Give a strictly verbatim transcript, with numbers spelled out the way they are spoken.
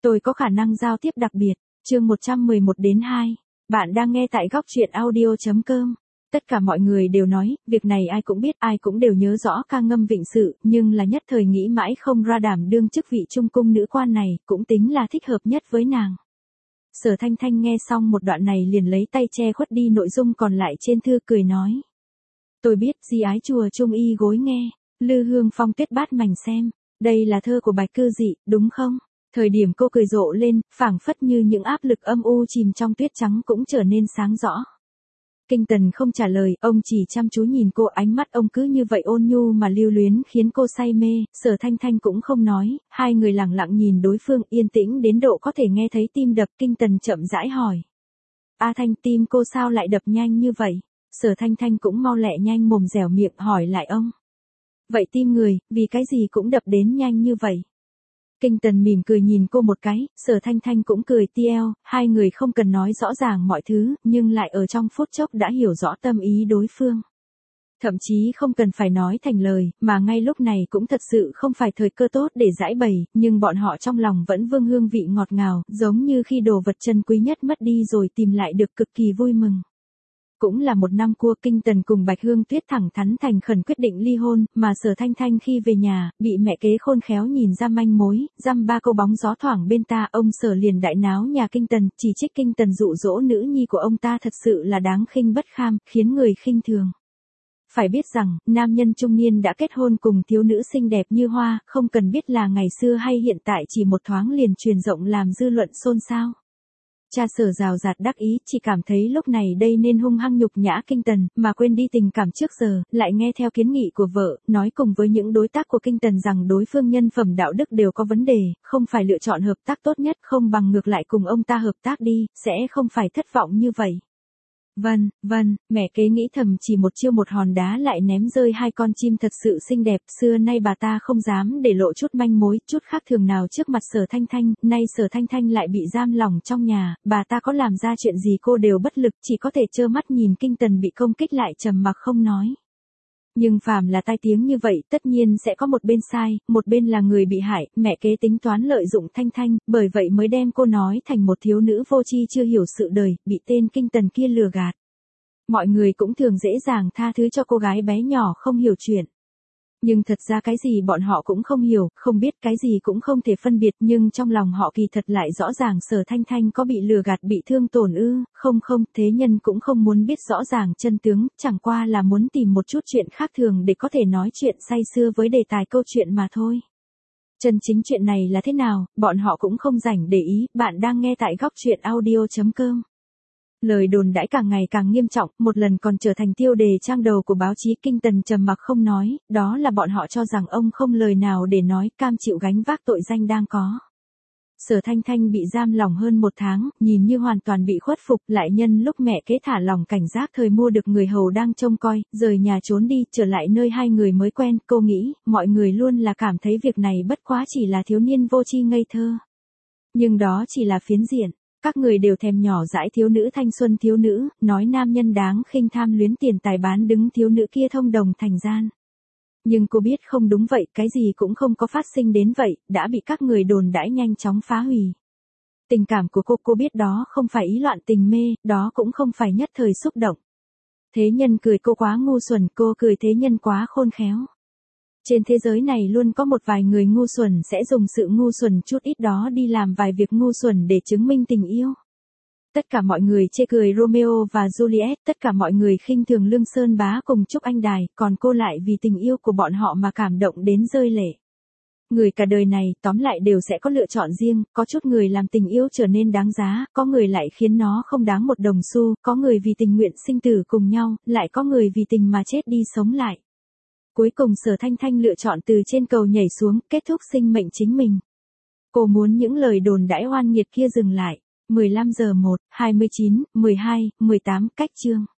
Tôi có khả năng giao tiếp đặc biệt. Chương một trăm mười một đến hai. Bạn đang nghe tại góc truyện audio chấm com. Tất cả mọi người đều nói, việc này ai cũng biết, ai cũng đều nhớ rõ ca ngâm vịnh sự, nhưng là nhất thời nghĩ mãi không ra đảm đương chức vị trung cung nữ quan này, cũng tính là thích hợp nhất với nàng. Sở Thanh Thanh nghe xong một đoạn này liền lấy tay che khuất đi nội dung còn lại trên thư, cười nói. Tôi biết, di ái chùa trung y gối nghe, lư hương phong tuyết bát mảnh xem, đây là thơ của Bạch Cư Dị, đúng không? Thời điểm cô cười rộ lên, phảng phất như những áp lực âm u chìm trong tuyết trắng cũng trở nên sáng rõ. Kinh Tần không trả lời, ông chỉ chăm chú nhìn cô, ánh mắt ông cứ như vậy ôn nhu mà lưu luyến khiến cô say mê. Sở Thanh Thanh cũng không nói, hai người lặng lặng nhìn đối phương, yên tĩnh đến độ có thể nghe thấy tim đập. Kinh Tần chậm rãi hỏi. A Thanh, tim cô sao lại đập nhanh như vậy? Sở Thanh Thanh cũng mau lẹ nhanh mồm dẻo miệng hỏi lại ông. Vậy tim người, vì cái gì cũng đập đến nhanh như vậy? Kinh Tần mỉm cười nhìn cô một cái, Sở Thanh Thanh cũng cười tieo, hai người không cần nói rõ ràng mọi thứ, nhưng lại ở trong phút chốc đã hiểu rõ tâm ý đối phương. Thậm chí không cần phải nói thành lời, mà ngay lúc này cũng thật sự không phải thời cơ tốt để giải bày, nhưng bọn họ trong lòng vẫn vương hương vị ngọt ngào, giống như khi đồ vật chân quý nhất mất đi rồi tìm lại được, cực kỳ vui mừng. Cũng là một năm cua, Kinh Tần cùng Bạch Hương Tuyết thẳng thắn thành khẩn quyết định ly hôn, mà Sở Thanh Thanh khi về nhà, bị mẹ kế khôn khéo nhìn ra manh mối, dăm ba câu bóng gió thoảng bên ta, ông Sở liền đại náo nhà Kinh Tần, chỉ trích Kinh Tần dụ dỗ nữ nhi của ông ta thật sự là đáng khinh bất kham, khiến người khinh thường. Phải biết rằng, nam nhân trung niên đã kết hôn cùng thiếu nữ xinh đẹp như hoa, không cần biết là ngày xưa hay hiện tại, chỉ một thoáng liền truyền rộng làm dư luận xôn xao. Cha Sở rào rạt đắc ý, chỉ cảm thấy lúc này đây nên hung hăng nhục nhã Kinh Tần, mà quên đi tình cảm trước giờ, lại nghe theo kiến nghị của vợ, nói cùng với những đối tác của Kinh Tần rằng đối phương nhân phẩm đạo đức đều có vấn đề, không phải lựa chọn hợp tác tốt nhất, không bằng ngược lại cùng ông ta hợp tác đi, sẽ không phải thất vọng như vậy. Vâng, vâng, mẹ kế nghĩ thầm, chỉ một chiêu một hòn đá lại ném rơi hai con chim thật sự xinh đẹp, xưa nay bà ta không dám để lộ chút manh mối, chút khác thường nào trước mặt Sở Thanh Thanh, nay Sở Thanh Thanh lại bị giam lỏng trong nhà, bà ta có làm ra chuyện gì cô đều bất lực, chỉ có thể trơ mắt nhìn Kinh Tần bị công kích lại trầm mặc không nói. Nhưng phàm là tai tiếng như vậy, tất nhiên sẽ có một bên sai, một bên là người bị hại, mẹ kế tính toán lợi dụng Thanh Thanh, bởi vậy mới đem cô nói thành một thiếu nữ vô tri chưa hiểu sự đời, bị tên Kinh Tần kia lừa gạt. Mọi người cũng thường dễ dàng tha thứ cho cô gái bé nhỏ không hiểu chuyện. Nhưng thật ra cái gì bọn họ cũng không hiểu, không biết, cái gì cũng không thể phân biệt, nhưng trong lòng họ kỳ thật lại rõ ràng Sở Thanh Thanh có bị lừa gạt, bị thương tổn ư, không không, thế nhân cũng không muốn biết rõ ràng chân tướng, chẳng qua là muốn tìm một chút chuyện khác thường để có thể nói chuyện say sưa với đề tài câu chuyện mà thôi. Chân chính chuyện này là thế nào, bọn họ cũng không rảnh để ý. Bạn đang nghe tại góc truyện audio chấm com. Lời đồn đãi càng ngày càng nghiêm trọng, một lần còn trở thành tiêu đề trang đầu của báo chí. Kinh Tần trầm mặc không nói, đó là bọn họ cho rằng ông không lời nào để nói, cam chịu gánh vác tội danh đang có. Sở Thanh Thanh bị giam lỏng hơn một tháng, nhìn như hoàn toàn bị khuất phục, lại nhân lúc mẹ kế thả lỏng cảnh giác thời mua được người hầu đang trông coi, rời nhà trốn đi, trở lại nơi hai người mới quen. Cô nghĩ, mọi người luôn là cảm thấy việc này bất quá chỉ là thiếu niên vô tri ngây thơ. Nhưng đó chỉ là phiến diện. Các người đều thèm nhỏ dãi thiếu nữ thanh xuân, thiếu nữ, nói nam nhân đáng khinh tham luyến tiền tài bán đứng thiếu nữ kia thông đồng thành gian. Nhưng cô biết không đúng vậy, cái gì cũng không có phát sinh đến vậy, đã bị các người đồn đãi nhanh chóng phá hủy. Tình cảm của cô, cô biết đó không phải ý loạn tình mê, đó cũng không phải nhất thời xúc động. Thế nhân cười cô quá ngu xuẩn, cô cười thế nhân quá khôn khéo. Trên thế giới này luôn có một vài người ngu xuẩn sẽ dùng sự ngu xuẩn chút ít đó đi làm vài việc ngu xuẩn để chứng minh tình yêu. Tất cả mọi người chê cười Romeo và Juliet, tất cả mọi người khinh thường Lương Sơn Bá cùng Trúc Anh Đài, còn cô lại vì tình yêu của bọn họ mà cảm động đến rơi lệ. Người cả đời này, tóm lại đều sẽ có lựa chọn riêng, có chút người làm tình yêu trở nên đáng giá, có người lại khiến nó không đáng một đồng xu, có người vì tình nguyện sinh tử cùng nhau, lại có người vì tình mà chết đi sống lại. Cuối cùng Sở Thanh Thanh lựa chọn từ trên cầu nhảy xuống, kết thúc sinh mệnh chính mình. Cô muốn những lời đồn đãi oan nghiệt kia dừng lại. mười lăm giờ một, hai mươi chín, mười hai, mười tám, cách chương.